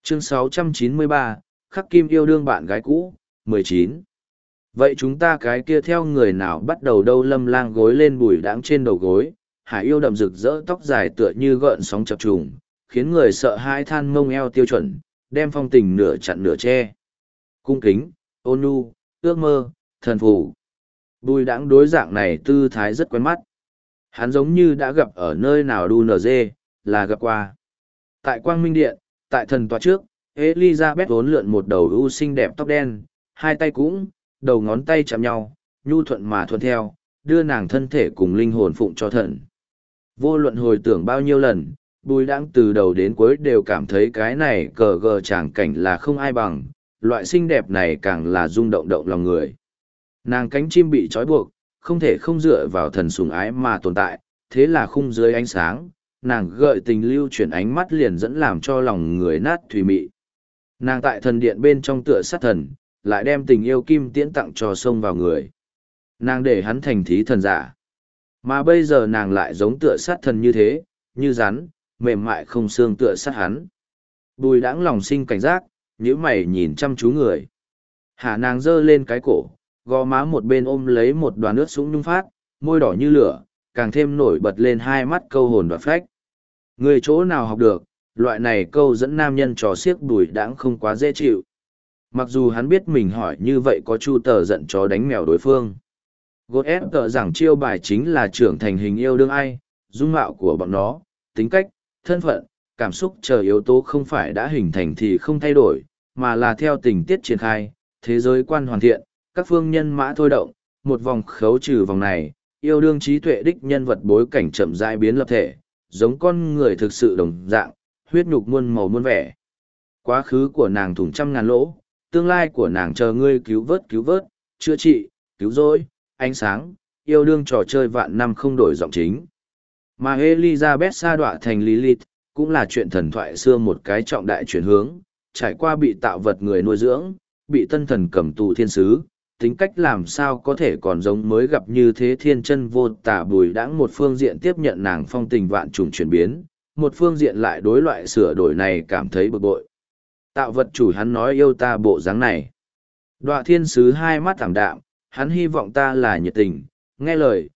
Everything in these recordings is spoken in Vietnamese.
Chương 693, Khắc Kim yêu đương bạn gái cũ, 19. Vậy chúng ta cái kia theo người nào bắt đầu đâu? Lâm Lang gối lên bùi đãng trên đầu gối, hải yêu đậm rực rỡ tóc dài tựa như gợn sóng chập trùng, khiến người sợ hãi than mông eo tiêu chuẩn, đem phong tình nửa chặn nửa che. Cung kính, ôn nhu, ước mơ, thần phù. Bùi đãng đối dạng này tư thái rất quen mắt. Hắn giống như đã gặp ở nơi nào đu nở dê, là gặp qua. Tại Quang Minh Điện, tại thần tòa trước, Elizabeth vốn lượn một đầu ưu xinh đẹp tóc đen, hai tay cũng, đầu ngón tay chạm nhau, nhu thuận mà thuận theo, đưa nàng thân thể cùng linh hồn phụng cho thần. Vô luận hồi tưởng bao nhiêu lần, Bùi Đãng từ đầu đến cuối đều cảm thấy cái này cờ gờ tràng cảnh là không ai bằng, loại xinh đẹp này càng là rung động động lòng người. Nàng cánh chim bị trói buộc, không thể không dựa vào thần sủng ái mà tồn tại, thế là khung dưới ánh sáng, nàng gợi tình lưu chuyển ánh mắt liền dẫn làm cho lòng người nát thùy mị. Nàng tại thần điện bên trong tựa sát thần, lại đem tình yêu kim tiễn tặng cho sông vào người. Nàng để hắn thành thí thần giả. Mà bây giờ nàng lại giống tựa sát thần như thế, như rắn, mềm mại không xương tựa sát hắn. Bùi Đãng lòng sinh cảnh giác, nhíu mày nhìn chăm chú người. Hạ nàng giơ lên cái cổ, gò má một bên ôm lấy một đoàn nước sũng nhung phát, môi đỏ như lửa, càng thêm nổi bật lên hai mắt câu hồn đoạt phách. Người chỗ nào học được, loại này câu dẫn nam nhân trò xiếc. Bùi Đãng không quá dễ chịu. Mặc dù hắn biết mình hỏi như vậy có chu tờ giận chó đánh mèo đối phương. Gột ép tờ rằng chiêu bài chính là trưởng thành hình yêu đương ai, dung mạo của bọn nó, tính cách, thân phận, cảm xúc chờ yếu tố không phải đã hình thành thì không thay đổi, mà là theo tình tiết triển khai, thế giới quan hoàn thiện, các phương nhân mã thôi động, một vòng khấu trừ vòng này, yêu đương trí tuệ đích nhân vật bối cảnh chậm rãi biến lập thể, giống con người thực sự đồng dạng, huyết nhục muôn màu muôn vẻ. Quá khứ của nàng thủng trăm ngàn lỗ, tương lai của nàng chờ ngươi cứu vớt, chữa trị, cứu rỗi, ánh sáng, yêu đương trò chơi vạn năm không đổi giọng chính. Mà Elizabeth sa đọa thành Lilith, cũng là chuyện thần thoại xưa một cái trọng đại chuyển hướng, trải qua bị tạo vật người nuôi dưỡng, bị tân thần cầm tù thiên sứ, tính cách làm sao có thể còn giống mới gặp như thế thiên chân vô tả. Bùi Đãng một phương diện tiếp nhận nàng phong tình vạn trùng chuyển biến, một phương diện lại đối loại sửa đổi này cảm thấy bực bội. Tạo vật chủ hắn nói yêu ta bộ dáng này. Đọa thiên sứ hai mắt thảm đạm, hắn hy vọng ta là nhiệt tình, nghe lời,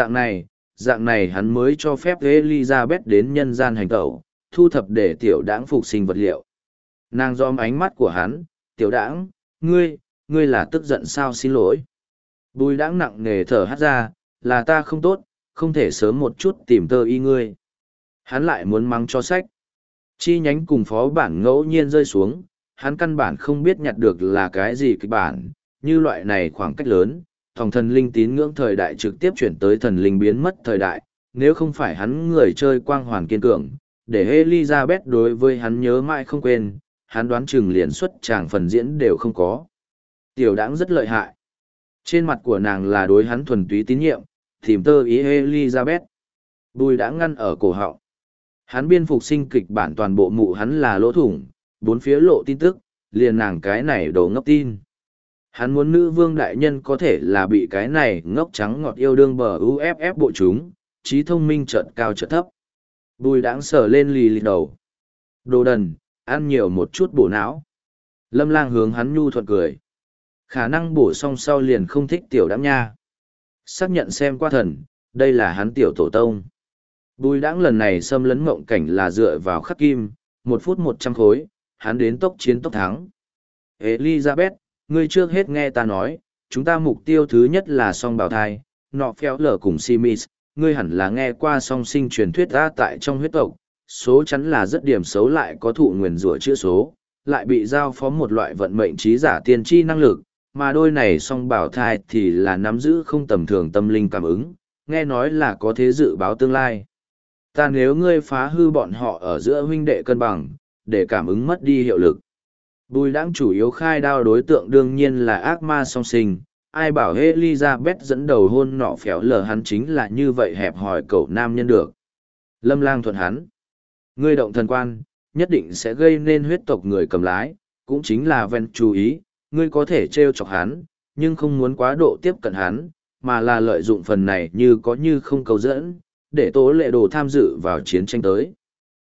dạng này hắn mới cho phép Elizabeth đến nhân gian hành tẩu, thu thập để tiểu đãng phục sinh vật liệu. Nàng dòm ánh mắt của hắn, tiểu đãng, ngươi là tức giận sao? Xin lỗi. Bùi Đãng nặng nề thở hắt ra, là ta không tốt, không thể sớm một chút tìm tơ y ngươi. Hắn lại muốn mắng cho sách. Chi nhánh cùng phó bản ngẫu nhiên rơi xuống, hắn căn bản không biết nhặt được là cái gì kịch bản, như loại này khoảng cách lớn, thòng thần linh tín ngưỡng thời đại trực tiếp chuyển tới thần linh biến mất thời đại, nếu không phải hắn người chơi quang hoàn kiên cường, để Elizabeth đối với hắn nhớ mãi không quên, hắn đoán chừng liền xuất tràng phần diễn đều không có. Tiểu Đãng rất lợi hại. Trên mặt của nàng là đối hắn thuần túy tín nhiệm, tìm tơ ý Elizabeth. Bùi Đãng ngăn ở cổ họng. Hắn biên phục sinh kịch bản toàn bộ mụ hắn là lỗ thủng, bốn phía lộ tin tức, liền nàng cái này đồ ngốc tin. Hắn muốn nữ vương đại nhân có thể là bị cái này ngốc trắng ngọt yêu đương bờ UFF bộ chúng, trí thông minh chợt cao chợt thấp. Bùi Đãng sờ lên lì lì đầu. Đồ đần, ăn nhiều một chút bổ não. Lâm Lang hướng hắn nhu thuận cười. Khả năng bổ xong sau liền không thích tiểu Đãng nha. Xác nhận xem qua thần, đây là hắn tiểu tổ tông. Bùi Đãng lần này xâm lấn mộng cảnh là dựa vào khắc kim, 1 phút 100 khối, hắn đến tốc chiến tốc thắng. Elizabeth, ngươi trước hết nghe ta nói, chúng ta mục tiêu thứ nhất là song bào thai, nọ phéo lở cùng Simis, ngươi hẳn là nghe qua song sinh truyền thuyết ra tại trong huyết tộc, số chắn là rất điểm xấu lại có thụ nguyền rủa chữa số, lại bị giao phó một loại vận mệnh trí giả tiên tri năng lực, mà đôi này song bào thai thì là nắm giữ không tầm thường tâm linh cảm ứng, nghe nói là có thế dự báo tương lai. Ta nếu ngươi phá hư bọn họ ở giữa huynh đệ cân bằng, để cảm ứng mất đi hiệu lực. Bùi Đãng chủ yếu khai đao đối tượng đương nhiên là ác ma song sinh, ai bảo Elizabeth dẫn đầu hôn nọ phéo lờ hắn chính là như vậy hẹp hòi cậu nam nhân được. Lâm Lang thuận hắn. Ngươi động thần quan, nhất định sẽ gây nên huyết tộc người cầm lái, cũng chính là ven chú ý, ngươi có thể trêu chọc hắn, nhưng không muốn quá độ tiếp cận hắn, mà là lợi dụng phần này như có như không cầu dẫn, để tố lệ đồ tham dự vào chiến tranh tới.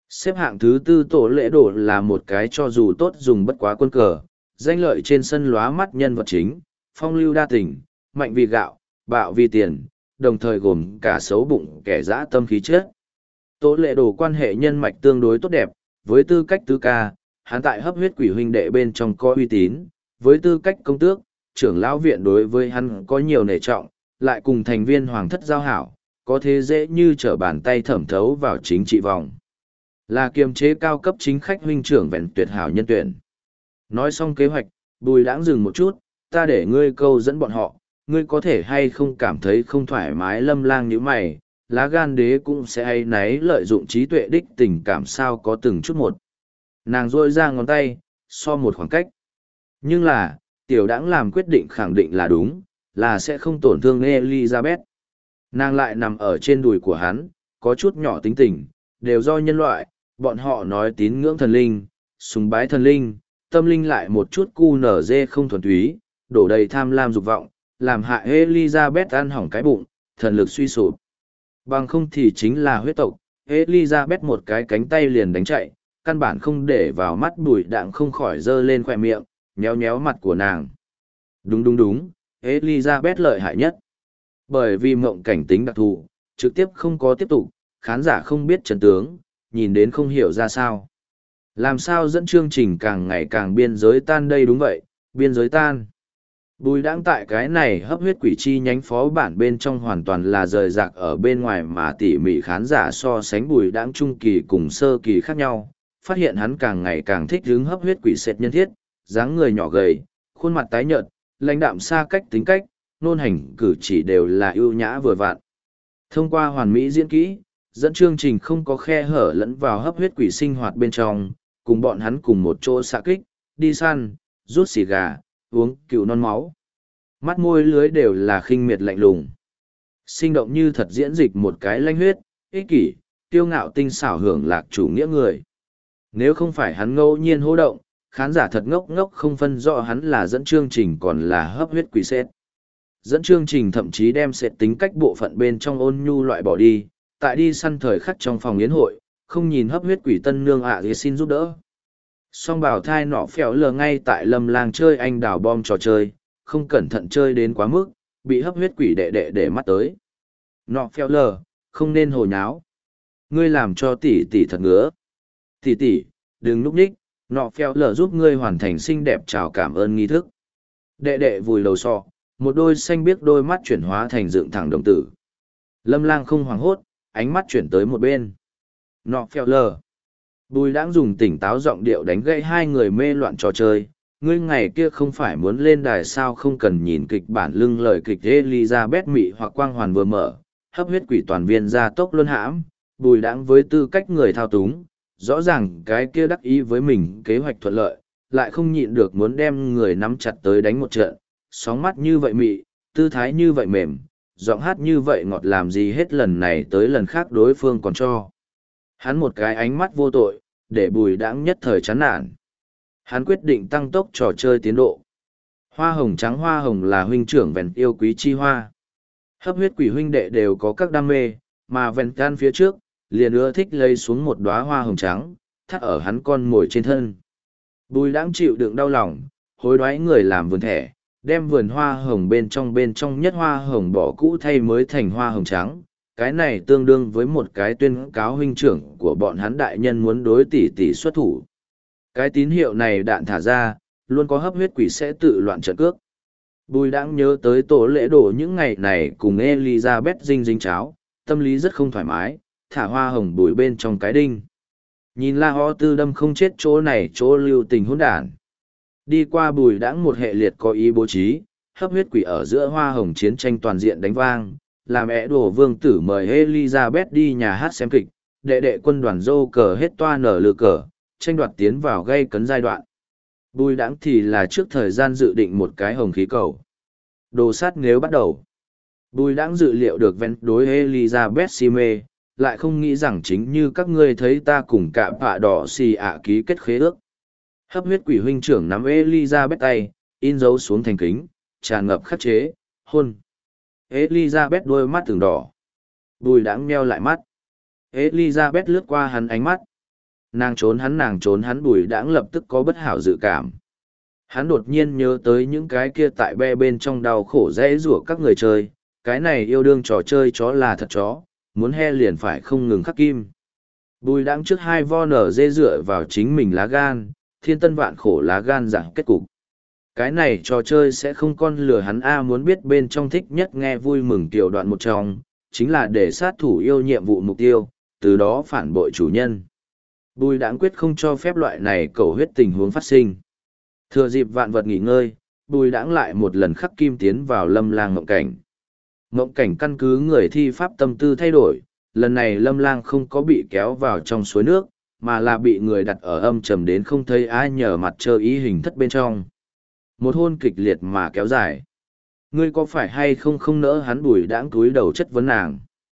Xếp hạng thứ tư tổ lễ đồ là một cái cho dù tốt dùng bất quá quân cờ, danh lợi trên sân lóa mắt nhân vật chính, phong lưu đa tình, mạnh vì gạo, bạo vì tiền, đồng thời gồm cả xấu bụng kẻ dã tâm khí chất. Tổ lễ đồ quan hệ nhân mạch tương đối tốt đẹp, với tư cách tứ ca, hắn tại hấp huyết quỷ huynh đệ bên trong có uy tín, với tư cách công tước, trưởng lão viện đối với hắn có nhiều nể trọng, lại cùng thành viên hoàng thất giao hảo, có thế dễ như trở bàn tay thẩm thấu vào chính trị vòng. Là kiềm chế cao cấp chính khách huynh trưởng vẹn tuyệt hảo nhân tuyển. Nói xong kế hoạch, Bùi Đãng dừng một chút, ta để ngươi câu dẫn bọn họ, ngươi có thể hay không cảm thấy không thoải mái. Lâm Lang nhíu mày, lá gan đế cũng sẽ hay náy lợi dụng trí tuệ đích tình cảm sao có từng chút một. Nàng rôi ra ngón tay, so một khoảng cách. Nhưng là, Tiểu Đãng làm quyết định khẳng định là đúng, là sẽ không tổn thương Elizabeth. Nàng lại nằm ở trên đùi của hắn, có chút nhỏ tính tình, đều do nhân loại, bọn họ nói tín ngưỡng thần linh, sùng bái thần linh, tâm linh lại một chút cu nở dê không thuần túy, đổ đầy tham lam dục vọng, làm hại Elizabeth ăn hỏng cái bụng, thần lực suy sụp. Bằng không thì chính là huyết tộc, Elizabeth một cái cánh tay liền đánh chạy, căn bản không để vào mắt. Bùi Đãng không khỏi dơ lên khỏe miệng, nhéo nhéo mặt của nàng. Đúng đúng đúng, Elizabeth lợi hại nhất. Bởi vì mộng cảnh tính đặc thù, trực tiếp không có tiếp tục, khán giả không biết chân tướng, nhìn đến không hiểu ra sao. Làm sao dẫn chương trình càng ngày càng biên giới tan đây? Đúng vậy, biên giới tan. Bùi Đãng tại cái này hấp huyết quỷ chi nhánh phó bản bên trong hoàn toàn là rời rạc ở bên ngoài, mà tỉ mỉ khán giả so sánh Bùi Đãng trung kỳ cùng sơ kỳ khác nhau, phát hiện hắn càng ngày càng thích hứng hấp huyết quỷ sệt nhân thiết, dáng người nhỏ gầy, khuôn mặt tái nhợt, lãnh đạm xa cách tính cách, nôn hành cử chỉ đều là ưu nhã vừa vặn. Thông qua hoàn mỹ diễn kỹ, dẫn chương trình không có khe hở lẫn vào hấp huyết quỷ sinh hoạt bên trong, cùng bọn hắn cùng một chỗ xạ kích, đi săn, rút xì gà, uống cựu non máu. Mắt môi lưới đều là khinh miệt lạnh lùng. Sinh động như thật diễn dịch một cái lanh huyết, ích kỷ, tiêu ngạo tinh xảo hưởng lạc chủ nghĩa người. Nếu không phải hắn ngẫu nhiên hô động, khán giả thật ngốc ngốc không phân rõ hắn là dẫn chương trình còn là hấp huyết quỷ sệt. Dẫn chương trình thậm chí đem sệt tính cách bộ phận bên trong ôn nhu loại bỏ đi, tại đi săn thời khắc trong phòng yến hội, không nhìn hấp huyết quỷ tân nương thì xin giúp đỡ. Song bảo thai nọ phèo lờ ngay tại Lâm Lang chơi anh đào bom trò chơi, không cẩn thận chơi đến quá mức, bị hấp huyết quỷ đệ đệ để mắt tới. Nọ phèo lờ, không nên hồ nháo. Ngươi làm cho tỷ tỷ thật ngứa. Tỷ tỷ, đừng núp ních, nọ phèo lờ giúp ngươi hoàn thành xinh đẹp chào cảm ơn nghi thức. Đệ đệ vùi đầu sọ, một đôi xanh biếc đôi mắt chuyển hóa thành dựng thẳng đồng tử. Lâm Lang không hoảng hốt, ánh mắt chuyển tới một bên. Nọ phèo lờ. Bùi Đãng dùng tỉnh táo giọng điệu đánh gãy hai người mê loạn trò chơi. Ngươi ngày kia không phải muốn lên đài sao, không cần nhìn kịch bản lưng lời kịch. Elizabeth mị hoặc quang hoàn vừa mở, hấp huyết quỷ toàn viên ra tốc luân hãm. Bùi Đãng với tư cách người thao túng, rõ ràng cái kia đắc ý với mình kế hoạch thuận lợi, lại không nhịn được muốn đem người nắm chặt tới đánh một trận. Sóng mắt như vậy mị, tư thái như vậy mềm, giọng hát như vậy ngọt, làm gì hết lần này tới lần khác đối phương còn cho hắn một cái ánh mắt vô tội, để Bùi Đãng nhất thời chán nản. Hắn quyết định tăng tốc trò chơi tiến độ. Hoa hồng trắng hoa hồng là huynh trưởng vẹn yêu quý chi hoa. Hấp huyết quỷ huynh đệ đều có các đam mê, mà vẹn can phía trước, liền ưa thích lấy xuống một đóa hoa hồng trắng, thắt ở hắn con mồi trên thân. Bùi Đãng chịu đựng đau lòng, hối đoái người làm vườn thẻ, đem vườn hoa hồng bên trong nhất hoa hồng bỏ cũ thay mới thành hoa hồng trắng. Cái này tương đương với một cái tuyên cáo huynh trưởng của bọn hắn đại nhân muốn đối tỷ tỷ xuất thủ. Cái tín hiệu này đạn thả ra, luôn có hấp huyết quỷ sẽ tự loạn trận cước. Bùi Đãng nhớ tới tổ lễ đổ những ngày này cùng Elizabeth dinh dính cháo, tâm lý rất không thoải mái, thả hoa hồng bùi bên trong cái đinh. Nhìn La Ho Tư đâm không chết chỗ này chỗ lưu tình hỗn đản. Đi qua Bùi Đãng một hệ liệt có ý bố trí, hấp huyết quỷ ở giữa hoa hồng chiến tranh toàn diện đánh vang, làm ẻ đổ vương tử mời Elizabeth đi nhà hát xem kịch, đệ đệ quân đoàn dô cờ hết toa nở lừa cờ, tranh đoạt tiến vào gây cấn giai đoạn. Bùi Đãng thì là trước thời gian dự định một cái hồng khí cầu. Đồ sát nếu bắt đầu. Bùi Đãng dự liệu được ven đối Elizabeth si mê, lại không nghĩ rằng chính như các ngươi thấy ta cùng cả bạ đỏ xì ạ ký kết khế ước. Hấp huyết quỷ huynh trưởng nắm Elizabeth tay, in dấu xuống thành kính, tràn ngập khắc chế, hôn. Elizabeth đôi mắt từng đỏ. Bùi Đãng meo lại mắt. Elizabeth lướt qua hắn ánh mắt. Nàng trốn hắn Bùi Đãng lập tức có bất hảo dự cảm. Hắn đột nhiên nhớ tới những cái kia tại be bên trong đau khổ dễ rủa các người chơi, cái này yêu đương trò chơi chó là thật chó, muốn he liền phải không ngừng khắc kim. Bùi Đãng trước hai vo nở dê dựa vào chính mình lá gan, thiên tân vạn khổ lá gan dạng kết cục. Cái này trò chơi sẽ không con lừa hắn muốn biết bên trong thích nhất nghe vui mừng tiểu đoạn một trong, chính là để sát thủ yêu nhiệm vụ mục tiêu, từ đó phản bội chủ nhân. Bùi Đãng quyết không cho phép loại này cầu huyết tình huống phát sinh. Thừa dịp vạn vật nghỉ ngơi, Bùi Đãng lại một lần khắc kim tiến vào Lâm Lang Ngộng Cảnh. Ngộng Cảnh căn cứ người thi pháp tâm tư thay đổi, lần này Lâm Lang không có bị kéo vào trong suối nước, mà là bị người đặt ở âm trầm đến không thấy ai nhờ mặt trơ ý hình thất bên trong. Một hôn kịch liệt mà kéo dài. Ngươi có phải hay không không nỡ hắn? Bùi Đãng túi đầu chất vấn nàng.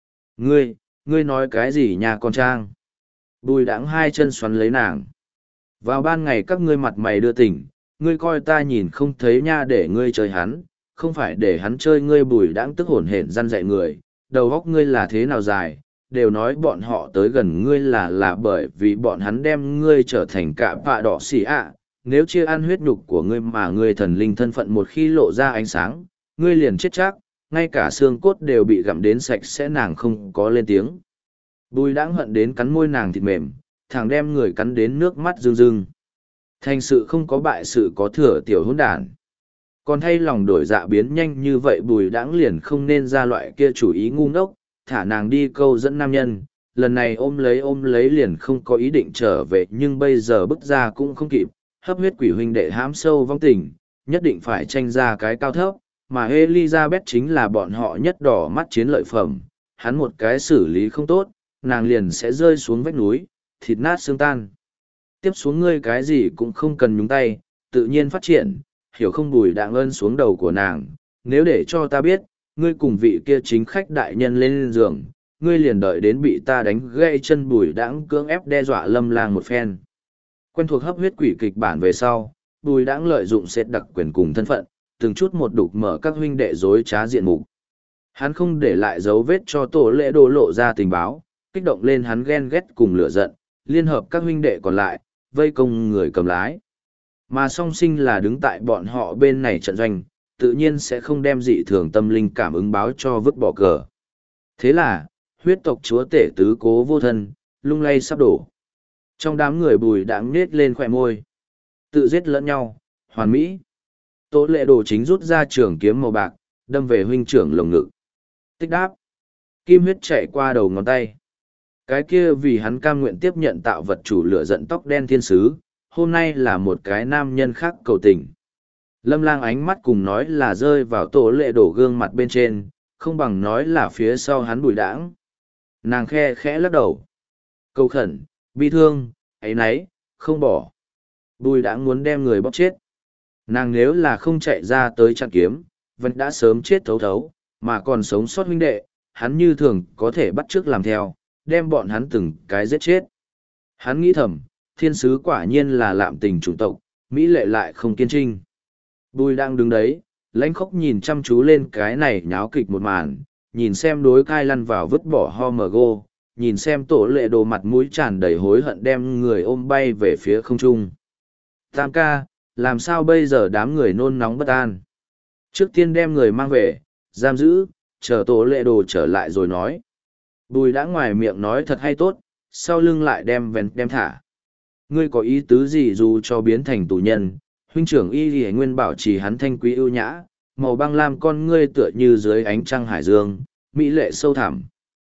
Ngươi nói cái gì nhà con Trang? Bùi Đãng hai chân xoắn lấy nàng. Vào ban ngày các ngươi mặt mày đưa tỉnh, ngươi coi ta nhìn không thấy nha, để ngươi chơi hắn, không phải để hắn chơi ngươi. Bùi Đãng tức hổn hển răn dạy người, đầu óc ngươi là thế nào dài, đều nói bọn họ tới gần ngươi là bởi vì bọn hắn đem ngươi trở thành cả vạ đỏ xỉ ạ. Nếu chia ăn huyết nhục của ngươi mà ngươi thần linh thân phận một khi lộ ra ánh sáng, ngươi liền chết chắc, ngay cả xương cốt đều bị gặm đến sạch sẽ. Nàng không có lên tiếng. Bùi Đãng hận đến cắn môi nàng thịt mềm, thằng đem người cắn đến nước mắt rưng rưng. Thành sự không có bại sự có thừa tiểu hỗn đản. Còn thay lòng đổi dạ biến nhanh như vậy, Bùi Đãng liền không nên ra loại kia chủ ý ngu ngốc, thả nàng đi câu dẫn nam nhân. Lần này ôm lấy liền không có ý định trở về, nhưng bây giờ bước ra cũng không kịp. Hấp huyết quỷ huynh đệ hãm sâu vong tình, nhất định phải tranh ra cái cao thấp, mà Elizabeth chính là bọn họ nhất đỏ mắt chiến lợi phẩm. Hắn một cái xử lý không tốt, nàng liền sẽ rơi xuống vách núi, thịt nát xương tan. Tiếp xuống ngươi cái gì cũng không cần nhúng tay, tự nhiên phát triển, hiểu không? Bùi Đãng ân xuống đầu của nàng. Nếu để cho ta biết, ngươi cùng vị kia chính khách đại nhân lên giường, ngươi liền đợi đến bị ta đánh gãy chân. Bùi Đãng cưỡng ép đe dọa Lâm Lang một phen. Quen thuộc hấp huyết quỷ kịch bản về sau, Bùi Đãng lợi dụng xét đặc quyền cùng thân phận, từng chút một đục mở các huynh đệ dối trá diện mục. Hắn không để lại dấu vết cho Tổ Lệ Đồ lộ ra tình báo, kích động lên hắn ghen ghét cùng lửa giận, liên hợp các huynh đệ còn lại, vây công người cầm lái. Mà song sinh là đứng tại bọn họ bên này trận doanh, tự nhiên sẽ không đem dị thường tâm linh cảm ứng báo cho vứt bỏ cờ. Thế là, huyết tộc chúa tể tứ Cố Vô Thân, lung lay sắp đổ. Trong đám người Bùi Đãng nết lên khỏe môi. Tự giết lẫn nhau, hoàn mỹ. Tổ Lệ Đồ chính rút ra trường kiếm màu bạc, đâm về huynh trưởng lồng ngực. Tích đáp. Kim huyết chạy qua đầu ngón tay. Cái kia vì hắn cam nguyện tiếp nhận tạo vật chủ lửa giận tóc đen thiên sứ, hôm nay là một cái nam nhân khác cầu tình. Lâm Lang ánh mắt cùng nói là rơi vào Tổ Lệ Đồ gương mặt bên trên, không bằng nói là phía sau hắn Bùi Đãng. Nàng khe khẽ lắc đầu. Cầu khẩn, bi thương, áy náy, không bỏ. Bùi Đãng muốn đem người bóp chết. Nàng nếu là không chạy ra tới chặn kiếm, vẫn đã sớm chết thấu thấu, mà còn sống sót huynh đệ, hắn như thường có thể bắt chước làm theo, đem bọn hắn từng cái giết chết. Hắn nghĩ thầm, thiên sứ quả nhiên là lạm tình chủng tộc, mỹ lệ lại không kiên trinh. Bùi đang đứng đấy, lãnh khốc nhìn chăm chú lên cái này nháo kịch một màn, nhìn xem đối cai lăn vào vứt bỏ Homergo, nhìn xem Tổ Lệ Đồ mặt mũi tràn đầy hối hận đem người ôm bay về phía không trung. Tam ca, làm sao bây giờ? Đám người nôn nóng bất an. Trước tiên đem người mang về, giam giữ, chờ Tổ Lệ Đồ trở lại rồi nói. Bùi đã ngoài miệng nói thật hay tốt, sau lưng lại đem thả. Ngươi có ý tứ gì dù cho biến thành tù nhân? Huynh trưởng Y Lì Nguyên bảo trì hắn thanh quý ưu nhã, màu băng lam con ngươi tựa như dưới ánh trăng hải dương, mỹ lệ sâu thẳm.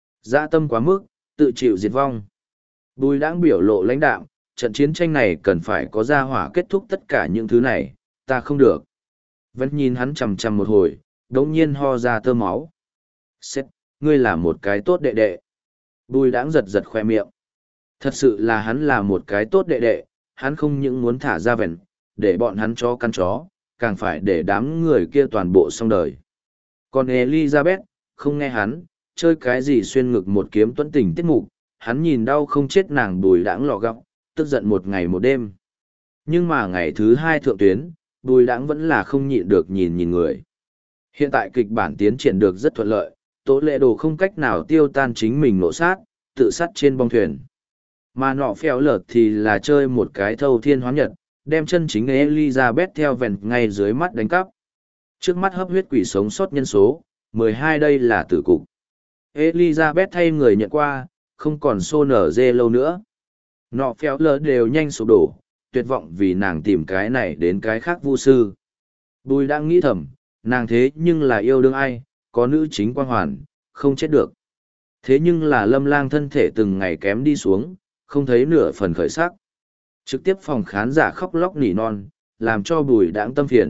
Dã tâm quá mức, tự chịu diệt vong. Bùi đãng biểu lộ lãnh đạm, trận chiến tranh này cần phải có gia hỏa kết thúc tất cả những thứ này, ta không được. Vẫn nhìn hắn chằm chằm một hồi, đống nhiên ho ra tơ máu. Sếp, ngươi là một cái tốt đệ đệ. Bùi đãng giật giật khoe miệng. Thật sự là hắn là một cái tốt đệ đệ, hắn không những muốn thả ra vẹn, để bọn hắn cho căn chó, càng phải để đám người kia toàn bộ xong đời. Còn Elizabeth, không nghe hắn, chơi cái gì xuyên ngực một kiếm tuấn tình tiết mục, hắn nhìn đau không chết nàng. Bùi đãng lọ gọng, tức giận một ngày một đêm. Nhưng mà ngày thứ hai thượng tuyến, Bùi đãng vẫn là không nhịn được nhìn người. Hiện tại kịch bản tiến triển được rất thuận lợi, Tổ Lệ Đồ không cách nào tiêu tan chính mình nộ sát, tự sát trên bong thuyền. Mà nọ phèo lợt thì là chơi một cái thâu thiên hóa nhật, đem chân chính Elizabeth theo vẹn ngay dưới mắt đánh cắp. Trước mắt hấp huyết quỷ sống sót nhân số, 12 đây là tử cục. Elizabeth thay người nhận qua, không còn xô nở dê lâu nữa. Nọ phèo lợt đều nhanh sụp đổ, tuyệt vọng vì nàng tìm cái này đến cái khác vu sư. Bùi đang nghĩ thầm, nàng thế nhưng là yêu đương ai, có nữ chính quan hoàn, không chết được. Thế nhưng là Lâm Lang thân thể từng ngày kém đi xuống, không thấy nửa phần khởi sắc. Trực tiếp phòng khán giả khóc lóc nỉ non, làm cho Bùi Đãng tâm phiền.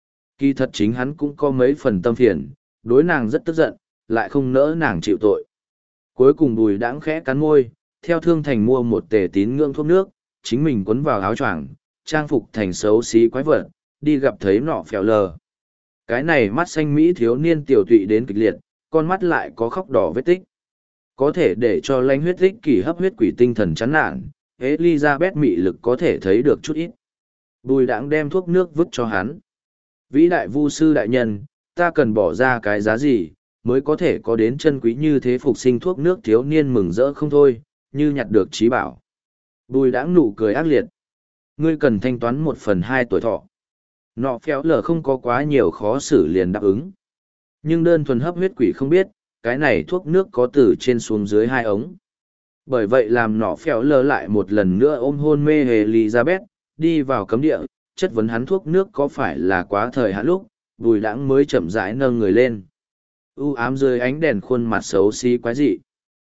Kỳ thật chính hắn cũng có mấy phần tâm phiền, đối nàng rất tức giận, lại không nỡ nàng chịu tội. Cuối cùng Bùi Đãng khẽ cắn môi, theo Thương Thành mua một tề tín ngưỡng thuốc nước, chính mình quấn vào áo choàng, trang phục thành xấu xí quái vật, đi gặp thấy nọ phèo lờ. Cái này mắt xanh Mỹ thiếu niên tiểu tụy đến kịch liệt, con mắt lại có khóc đỏ vết tích. Có thể để cho lãnh huyết ích kỷ hấp huyết quỷ tinh thần chán nản, Elizabeth mị lực có thể thấy được chút ít. Bùi Đãng đem thuốc nước vứt cho hắn. Vĩ đại vu sư đại nhân, ta cần bỏ ra cái giá gì, mới có thể có đến chân quý như thế phục sinh thuốc nước thiếu niên mừng rỡ không thôi, như nhặt được trí bảo. Bùi Đãng nụ cười ác liệt. Ngươi cần thanh toán 1/2 tuổi thọ. Nọ phéo lờ không có quá nhiều khó xử liền đáp ứng. Nhưng đơn thuần hấp huyết quỷ không biết, cái này thuốc nước có từ trên xuống dưới 2 ống. Bởi vậy làm nọ phéo lờ lại một lần nữa ôm hôn mê Elizabeth, đi vào cấm địa, chất vấn hắn thuốc nước có phải là quá thời hạn lúc, Bùi Đãng mới chậm rãi nâng người lên. U ám dưới ánh đèn khuôn mặt xấu xí quái dị.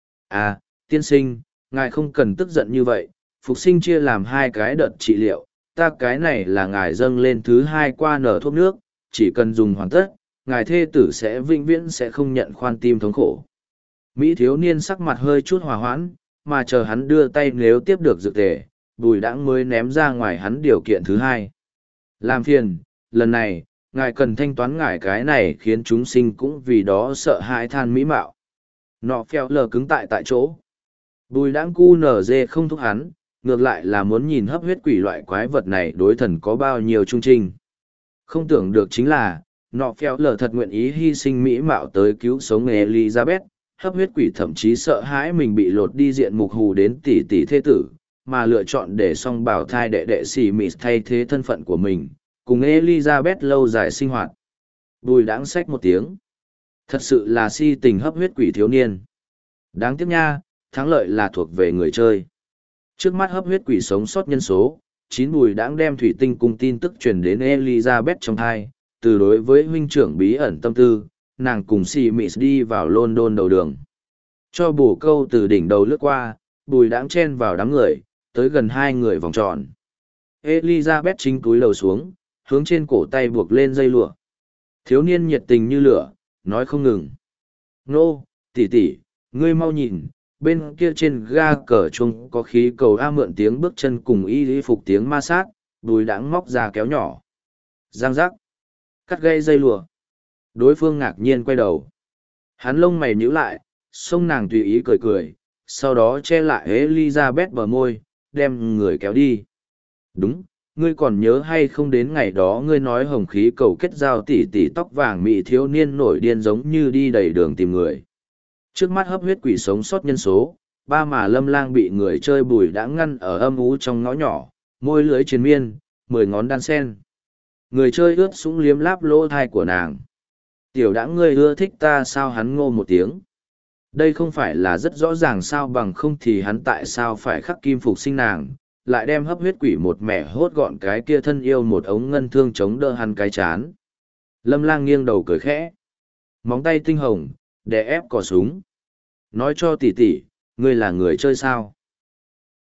À, tiên sinh, ngài không cần tức giận như vậy, phục sinh chia làm 2 cái đợt trị liệu, ta cái này là ngài dâng lên thứ 2 qua nở thuốc nước, chỉ cần dùng hoàn tất, ngài thê tử sẽ vĩnh viễn sẽ không nhận khoan tim thống khổ. Mỹ thiếu niên sắc mặt hơi chút hòa hoãn, mà chờ hắn đưa tay nếu tiếp được dược tề, Bùi Đãng mới ném ra ngoài hắn điều kiện thứ 2. Làm phiền, lần này, ngài cần thanh toán ngài cái này khiến chúng sinh cũng vì đó sợ hãi than mỹ mạo. Nọ phèo lờ cứng tại chỗ. Bùi Đãng cu nở dê không thúc hắn, ngược lại là muốn nhìn hấp huyết quỷ loại quái vật này đối thần có bao nhiêu trung trinh. Không tưởng được chính là, nọ phèo lờ thật nguyện ý hy sinh mỹ mạo tới cứu sống Elizabeth, hấp huyết quỷ thậm chí sợ hãi mình bị lột đi diện mục hù đến tỷ tỷ thê tử, mà lựa chọn để song bảo thai đệ đệ xỉ mịt thay thế thân phận của mình, cùng Elizabeth lâu dài sinh hoạt. Bùi Đãng xách một tiếng. Thật sự là si tình hấp huyết quỷ thiếu niên. Đáng tiếc nha, thắng lợi là thuộc về người chơi. Trước mắt hấp huyết quỷ sống sót nhân số, 9 Bùi Đãng đem thủy tinh cung tin tức truyền đến Elizabeth trong thai, từ đối với huynh trưởng bí ẩn tâm tư, nàng cùng xì mịt đi vào London đầu đường. Cho bổ câu từ đỉnh đầu lướt qua, Bùi Đãng chen vào đám người, tới gần 2 người vòng tròn. Elizabeth chính cúi đầu xuống, hướng trên cổ tay buộc lên dây lụa. Thiếu niên nhiệt tình như lửa, nói không ngừng. Nô, tỷ tỷ, ngươi mau nhìn, bên kia trên ga cờ chuông có khí cầu A mượn tiếng bước chân cùng y phục tiếng ma sát, Bùi Đãng móc ra kéo nhỏ. Giang giác. Cắt gây dây lụa. Đối phương ngạc nhiên quay đầu. Hắn lông mày nhíu lại, xông nàng tùy ý cười cười, sau đó che lại Elizabeth bờ môi, đem người kéo đi. Đúng, ngươi còn nhớ hay không đến ngày đó ngươi nói hồng khí cầu kết giao tỷ tỷ tóc vàng mị thiếu niên nổi điên giống như đi đầy đường tìm người. Trước mắt hấp huyết quỷ sống sót nhân số, 3 mà Lâm Lang bị người chơi Bùi Đãng ngăn ở âm ú trong ngõ nhỏ, môi lưới triền miên, 10 ngón đan sen. Người chơi ướt sũng liếm láp lỗ thai của nàng. Tiểu Đãng ngươi ưa thích ta sao? Hắn ngô một tiếng. Đây không phải là rất rõ ràng sao, bằng không thì hắn tại sao phải khắc kim phục sinh nàng, lại đem hấp huyết quỷ một mẻ hốt gọn cái kia thân yêu một ống ngân thương chống đỡ hắn cái chán. Lâm Lang nghiêng đầu cười khẽ. Móng tay tinh hồng, đè ép cò súng. Nói cho tỷ tỷ, ngươi là người chơi sao?